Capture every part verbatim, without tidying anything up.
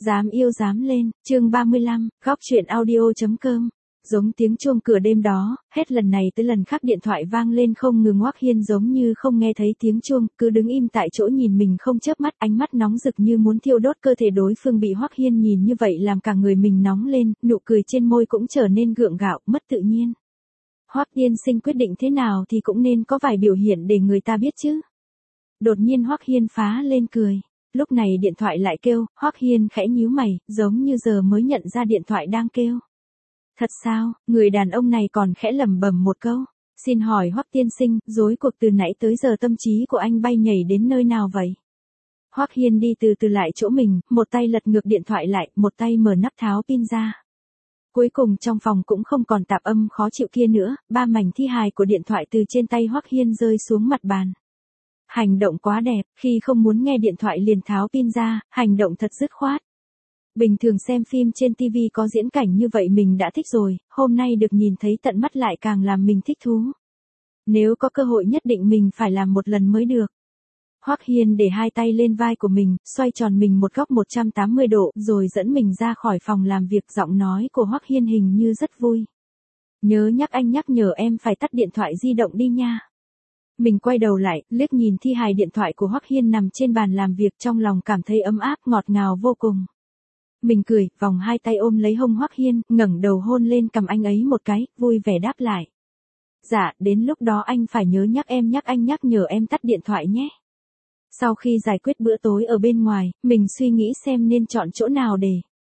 Dám yêu dám lên, chương ba mươi lăm, góc chuyện audio chấm com. Giống tiếng chuông cửa đêm đó, hết lần này tới lần khác điện thoại vang lên không ngừng. Hoắc Hiên giống như không nghe thấy tiếng chuông, cứ đứng im tại chỗ nhìn mình không chớp mắt, ánh mắt nóng rực như muốn thiêu đốt cơ thể đối phương. Bị Hoắc Hiên nhìn như vậy làm cả người mình nóng lên, nụ cười trên môi cũng trở nên gượng gạo, mất tự nhiên. Hoắc Tiên Sinh quyết định thế nào thì cũng nên có vài biểu hiện để người ta biết chứ. Đột nhiên Hoắc Hiên phá lên cười. Lúc này điện thoại lại kêu, Hoắc Hiên khẽ nhíu mày, giống như giờ mới nhận ra điện thoại đang kêu. Thật sao? Người đàn ông này còn khẽ lẩm bẩm một câu. Xin hỏi Hoắc Tiên Sinh, rối cuộc từ nãy tới giờ tâm trí của anh bay nhảy đến nơi nào vậy? Hoắc Hiên đi từ từ lại chỗ mình, một tay lật ngược điện thoại lại, một tay mở nắp tháo pin ra. Cuối cùng trong phòng cũng không còn tạp âm khó chịu kia nữa, ba mảnh thi hài của điện thoại từ trên tay Hoắc Hiên rơi xuống mặt bàn. Hành động quá đẹp, khi không muốn nghe điện thoại liền tháo pin ra, hành động thật dứt khoát. Bình thường xem phim trên ti vi có diễn cảnh như vậy mình đã thích rồi, hôm nay được nhìn thấy tận mắt lại càng làm mình thích thú. Nếu có cơ hội nhất định mình phải làm một lần mới được. Hoắc Hiên để hai tay lên vai của mình, xoay tròn mình một góc một trăm tám mươi độ, rồi dẫn mình ra khỏi phòng làm việc. Giọng nói của Hoắc Hiên hình như rất vui. Nhớ nhắc anh nhắc nhở em phải tắt điện thoại di động đi nha. Mình quay đầu lại, liếc nhìn thi hài điện thoại của Hoắc Hiên nằm trên bàn làm việc, trong lòng cảm thấy ấm áp ngọt ngào vô cùng. Mình cười, vòng hai tay ôm lấy hông Hoắc Hiên, ngẩng đầu hôn lên cằm anh ấy một cái, vui vẻ đáp lại. Dạ, đến lúc đó anh phải nhớ nhắc em nhắc anh nhắc nhở em tắt điện thoại nhé. Sau khi giải quyết bữa tối ở bên ngoài, mình suy nghĩ xem nên chọn chỗ nào để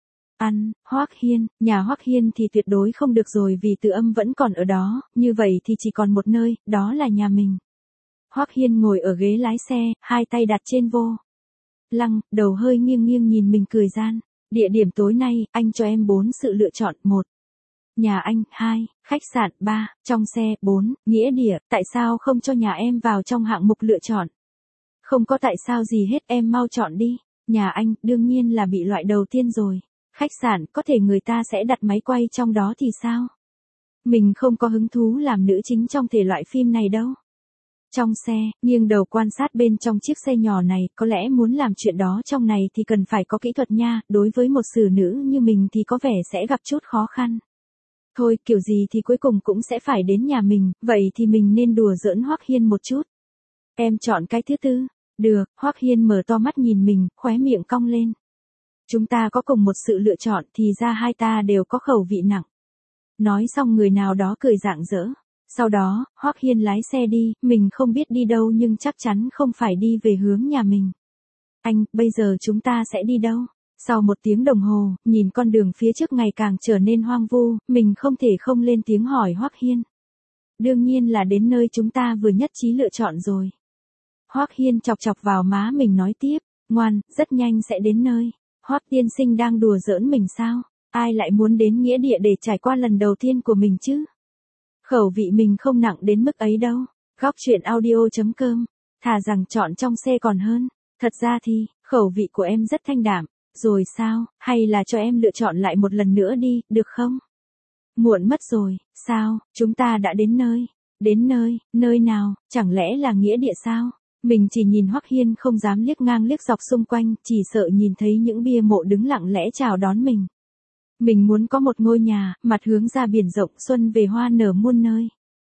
ăn. Hoắc Hiên, nhà Hoắc Hiên thì tuyệt đối không được rồi vì Từ Âm vẫn còn ở đó, như vậy thì chỉ còn một nơi, đó là nhà mình. Hoắc Hiên ngồi ở ghế lái xe, hai tay đặt trên vô lăng, đầu hơi nghiêng nghiêng nhìn mình cười gian. Địa điểm tối nay, anh cho em bốn sự lựa chọn. Một, nhà anh. Hai, khách sạn. Ba, trong xe. Bốn, nghĩa địa. Tại sao không cho nhà em vào trong hạng mục lựa chọn? Không có tại sao gì hết, em mau chọn đi. Nhà anh, đương nhiên là bị loại đầu tiên rồi. Khách sạn, có thể người ta sẽ đặt máy quay trong đó thì sao? Mình không có hứng thú làm nữ chính trong thể loại phim này đâu. Trong xe, nghiêng đầu quan sát bên trong chiếc xe nhỏ này, có lẽ muốn làm chuyện đó trong này thì cần phải có kỹ thuật nha, đối với một xử nữ như mình thì có vẻ sẽ gặp chút khó khăn. Thôi, kiểu gì thì cuối cùng cũng sẽ phải đến nhà mình, vậy thì mình nên đùa giỡn Hoắc Hiên một chút. Em chọn cái thứ tư. Được, Hoắc Hiên mở to mắt nhìn mình, khóe miệng cong lên. Chúng ta có cùng một sự lựa chọn thì ra hai ta đều có khẩu vị nặng. Nói xong người nào đó cười rạng rỡ. Sau đó, Hoắc Hiên lái xe đi, mình không biết đi đâu nhưng chắc chắn không phải đi về hướng nhà mình. Anh, bây giờ chúng ta sẽ đi đâu? Sau một tiếng đồng hồ, nhìn con đường phía trước ngày càng trở nên hoang vu, mình không thể không lên tiếng hỏi Hoắc Hiên. Đương nhiên là đến nơi chúng ta vừa nhất trí lựa chọn rồi. Hoắc Hiên chọc chọc vào má mình nói tiếp, ngoan, rất nhanh sẽ đến nơi. Hoắc Tiên Sinh đang đùa giỡn mình sao? Ai lại muốn đến nghĩa địa để trải qua lần đầu tiên của mình chứ? Khẩu vị mình không nặng đến mức ấy đâu. Góc chuyện audio chấm com. Thà rằng chọn trong xe còn hơn. Thật ra thì, khẩu vị của em rất thanh đạm. Rồi sao, hay là cho em lựa chọn lại một lần nữa đi, được không? Muộn mất rồi, sao, chúng ta đã đến nơi. Đến nơi, nơi nào, chẳng lẽ là nghĩa địa sao? Mình chỉ nhìn Hoắc Hiên không dám liếc ngang liếc dọc xung quanh, chỉ sợ nhìn thấy những bia mộ đứng lặng lẽ chào đón mình. Mình muốn có một ngôi nhà, mặt hướng ra biển rộng, xuân về hoa nở muôn nơi.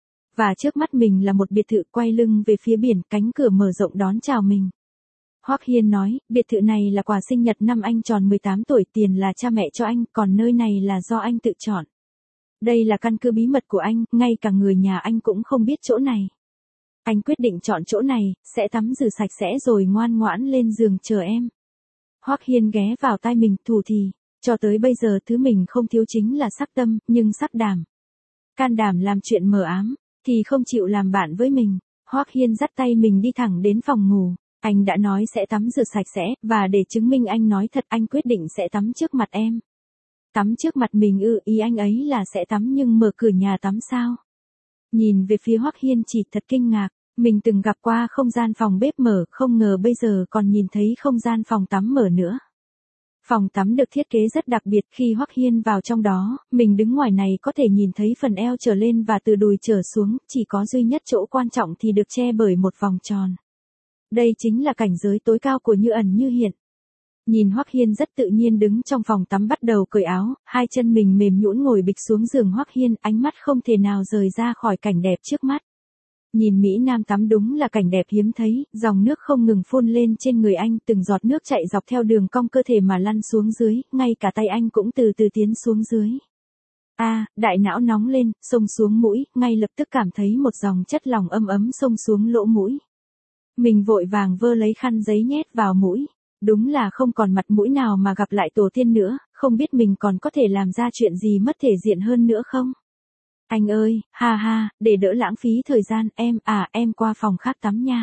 Và trước mắt mình là một biệt thự quay lưng về phía biển, cánh cửa mở rộng đón chào mình. Hoắc Hiên nói, biệt thự này là quà sinh nhật năm anh tròn mười tám tuổi, tiền là cha mẹ cho anh, còn nơi này là do anh tự chọn. Đây là căn cứ bí mật của anh, ngay cả người nhà anh cũng không biết chỗ này. Anh quyết định chọn chỗ này, sẽ tắm rửa sạch sẽ rồi ngoan ngoãn lên giường chờ em. Hoắc Hiên ghé vào tai mình, thủ thì. Cho tới bây giờ thứ mình không thiếu chính là sắc tâm, nhưng sắc đảm. Can đảm làm chuyện mờ ám, thì không chịu làm bạn với mình. Hoắc Hiên dắt tay mình đi thẳng đến phòng ngủ. Anh đã nói sẽ tắm rửa sạch sẽ, và để chứng minh anh nói thật anh quyết định sẽ tắm trước mặt em. Tắm trước mặt mình ư? Ý anh ấy là sẽ tắm nhưng mở cửa nhà tắm sao? Nhìn về phía Hoắc Hiên chỉ thật kinh ngạc. Mình từng gặp qua không gian phòng bếp mở, không ngờ bây giờ còn nhìn thấy không gian phòng tắm mở nữa. Phòng tắm được thiết kế rất đặc biệt, khi Hoắc Hiên vào trong đó, mình đứng ngoài này có thể nhìn thấy phần eo trở lên và từ đùi trở xuống, chỉ có duy nhất chỗ quan trọng thì được che bởi một vòng tròn. Đây chính là cảnh giới tối cao của như ẩn như hiện. Nhìn Hoắc Hiên rất tự nhiên đứng trong phòng tắm bắt đầu cởi áo, hai chân mình mềm nhũn ngồi bịch xuống giường Hoắc Hiên, ánh mắt không thể nào rời ra khỏi cảnh đẹp trước mắt. Nhìn Mỹ Nam tắm đúng là cảnh đẹp hiếm thấy, dòng nước không ngừng phun lên trên người anh, từng giọt nước chạy dọc theo đường cong cơ thể mà lăn xuống dưới, ngay cả tay anh cũng từ từ tiến xuống dưới. A, à, đại não nóng lên, xông xuống mũi, ngay lập tức cảm thấy một dòng chất lỏng ấm ấm xông xuống lỗ mũi. Mình vội vàng vơ lấy khăn giấy nhét vào mũi. Đúng là không còn mặt mũi nào mà gặp lại tổ tiên nữa, không biết mình còn có thể làm ra chuyện gì mất thể diện hơn nữa không? Anh ơi, ha ha, để đỡ lãng phí thời gian, em, à, em qua phòng khác tắm nha.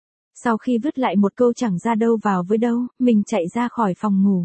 Sau khi vứt lại một câu chẳng ra đâu vào với đâu, mình chạy ra khỏi phòng ngủ.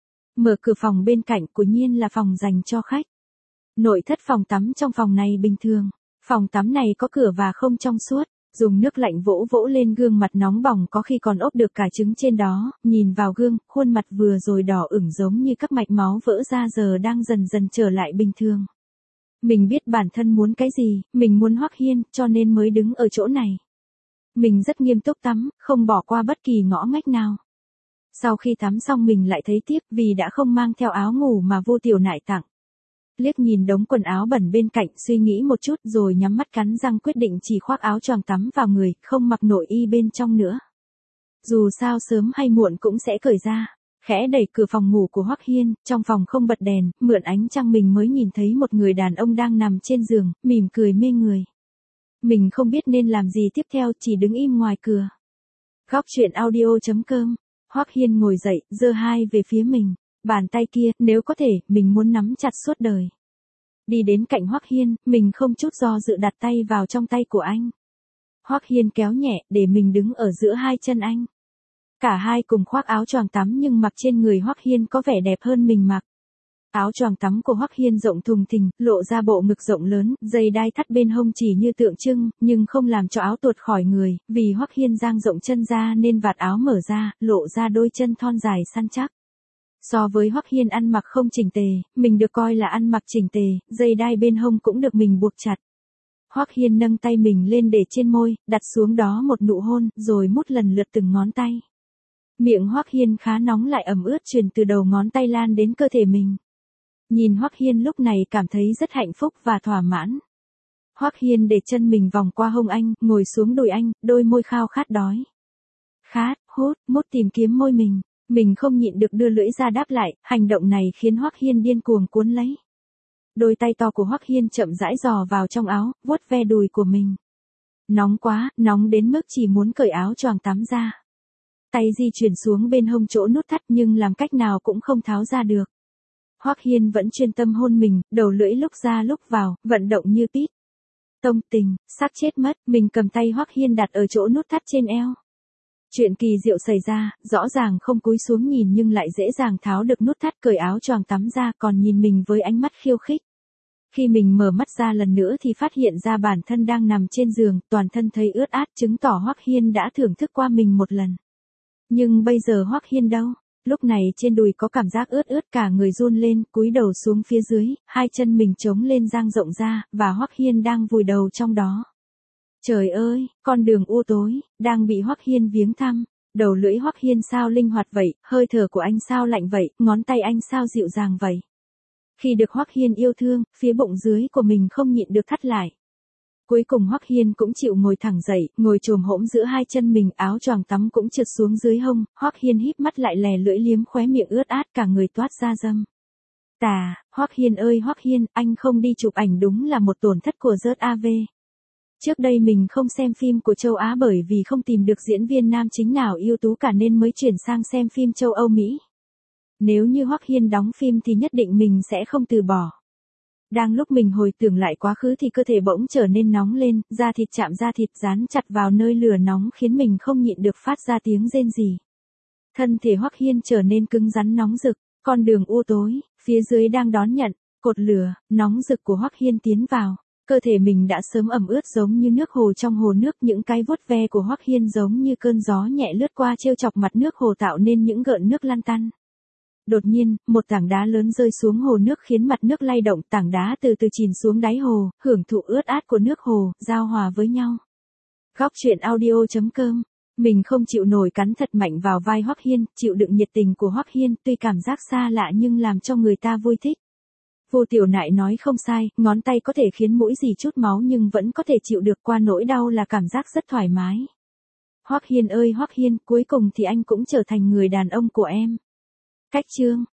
Mở cửa phòng bên cạnh của nhiên là phòng dành cho khách. Nội thất phòng tắm trong phòng này bình thường. Phòng tắm này có cửa và không trong suốt. Dùng nước lạnh vỗ vỗ lên gương mặt nóng bỏng có khi còn ốp được cả trứng trên đó, nhìn vào gương, khuôn mặt vừa rồi đỏ ửng giống như các mạch máu vỡ ra giờ đang dần dần trở lại bình thường. Mình biết bản thân muốn cái gì, mình muốn Hoắc Hiên, cho nên mới đứng ở chỗ này. Mình rất nghiêm túc tắm, không bỏ qua bất kỳ ngõ ngách nào. Sau khi tắm xong mình lại thấy tiếc vì đã không mang theo áo ngủ mà Vô Tiểu Nại tặng. Liếc nhìn đống quần áo bẩn bên cạnh, suy nghĩ một chút rồi nhắm mắt cắn răng quyết định chỉ khoác áo choàng tắm vào người, không mặc nội y bên trong nữa. Dù sao sớm hay muộn cũng sẽ cởi ra. Khẽ đẩy cửa phòng ngủ của Hoắc Hiên, trong phòng không bật đèn, mượn ánh trăng mình mới nhìn thấy một người đàn ông đang nằm trên giường, mỉm cười mê người. Mình không biết nên làm gì tiếp theo, chỉ đứng im ngoài cửa. Góc truyện audio chấm com. Hoắc Hiên ngồi dậy, giơ hai về phía mình. Bàn tay kia, nếu có thể, mình muốn nắm chặt suốt đời. Đi đến cạnh Hoắc Hiên, mình không chút do dự đặt tay vào trong tay của anh. Hoắc Hiên kéo nhẹ, để mình đứng ở giữa hai chân anh. Cả hai cùng khoác áo choàng tắm nhưng mặc trên người Hoắc Hiên có vẻ đẹp hơn mình mặc. Áo choàng tắm của Hoắc Hiên rộng thùng thình, lộ ra bộ ngực rộng lớn, dây đai thắt bên hông chỉ như tượng trưng, nhưng không làm cho áo tuột khỏi người, vì Hoắc Hiên dang rộng chân ra nên vạt áo mở ra, lộ ra đôi chân thon dài săn chắc. So với Hoắc Hiên ăn mặc không chỉnh tề, mình được coi là ăn mặc chỉnh tề, dây đai bên hông cũng được mình buộc chặt. Hoắc Hiên nâng tay mình lên để trên môi, đặt xuống đó một nụ hôn, rồi mút lần lượt từng ngón tay. Miệng Hoắc Hiên khá nóng lại ẩm ướt truyền từ đầu ngón tay lan đến cơ thể mình. Nhìn Hoắc Hiên lúc này cảm thấy rất hạnh phúc và thỏa mãn. Hoắc Hiên để chân mình vòng qua hông anh, ngồi xuống đùi anh, đôi môi khao khát đói. Khát, hút, mút tìm kiếm môi mình. Mình không nhịn được đưa lưỡi ra đáp lại, hành động này khiến Hoắc Hiên điên cuồng cuốn lấy. Đôi tay to của Hoắc Hiên chậm rãi dò vào trong áo, vuốt ve đùi của mình. Nóng quá, nóng đến mức chỉ muốn cởi áo choàng tắm ra. Tay di chuyển xuống bên hông chỗ nút thắt nhưng làm cách nào cũng không tháo ra được. Hoắc Hiên vẫn chuyên tâm hôn mình, đầu lưỡi lúc ra lúc vào, vận động như pít. Tông tình, xác chết mất, mình cầm tay Hoắc Hiên đặt ở chỗ nút thắt trên eo. Chuyện kỳ diệu xảy ra, rõ ràng không cúi xuống nhìn nhưng lại dễ dàng tháo được nút thắt cởi áo choàng tắm ra còn nhìn mình với ánh mắt khiêu khích. Khi mình mở mắt ra lần nữa thì phát hiện ra bản thân đang nằm trên giường, toàn thân thấy ướt át chứng tỏ Hoắc Hiên đã thưởng thức qua mình một lần. Nhưng bây giờ Hoắc Hiên đâu? Lúc này trên đùi có cảm giác ướt ướt cả người run lên, cúi đầu xuống phía dưới, hai chân mình chống lên dang rộng ra, và Hoắc Hiên đang vùi đầu trong đó. Trời ơi, con đường u tối, đang bị Hoắc Hiên viếng thăm. Đầu lưỡi Hoắc Hiên sao linh hoạt vậy, hơi thở của anh sao lạnh vậy, ngón tay anh sao dịu dàng vậy. Khi được Hoắc Hiên yêu thương, phía bụng dưới của mình không nhịn được thắt lại. Cuối cùng Hoắc Hiên cũng chịu ngồi thẳng dậy, ngồi chồm hổm giữa hai chân mình, áo choàng tắm cũng trượt xuống dưới hông, Hoắc Hiên híp mắt lại lè lưỡi liếm khóe miệng ướt át cả người toát ra dâm. Tà, Hoắc Hiên ơi Hoắc Hiên, anh không đi chụp ảnh đúng là một tổn thất của rớt a vê. Trước đây mình không xem phim của châu Á bởi vì không tìm được diễn viên nam chính nào ưu tú cả nên mới chuyển sang xem phim châu Âu Mỹ. Nếu như Hoắc Hiên đóng phim thì nhất định mình sẽ không từ bỏ. Đang lúc mình hồi tưởng lại quá khứ thì cơ thể bỗng trở nên nóng lên, da thịt chạm da thịt dán chặt vào nơi lửa nóng khiến mình không nhịn được phát ra tiếng rên rỉ. Thân thể Hoắc Hiên trở nên cứng rắn nóng rực, con đường u tối, phía dưới đang đón nhận, cột lửa, nóng rực của Hoắc Hiên tiến vào. Cơ thể mình đã sớm ẩm ướt giống như nước hồ trong hồ nước, những cái vuốt ve của Hoắc Hiên giống như cơn gió nhẹ lướt qua trêu chọc mặt nước hồ tạo nên những gợn nước lăn tăn. Đột nhiên, một tảng đá lớn rơi xuống hồ nước khiến mặt nước lay động, tảng đá từ từ chìm xuống đáy hồ, hưởng thụ ướt át của nước hồ, giao hòa với nhau. Góc truyện audio chấm com Mình không chịu nổi cắn thật mạnh vào vai Hoắc Hiên, chịu đựng nhiệt tình của Hoắc Hiên, tuy cảm giác xa lạ nhưng làm cho người ta vui thích. Vô Tiểu Nại nói không sai, ngón tay có thể khiến mũi dì chút máu nhưng vẫn có thể chịu được qua nỗi đau là cảm giác rất thoải mái. Hoắc Hiên ơi Hoắc Hiên, cuối cùng thì anh cũng trở thành người đàn ông của em. Cách chương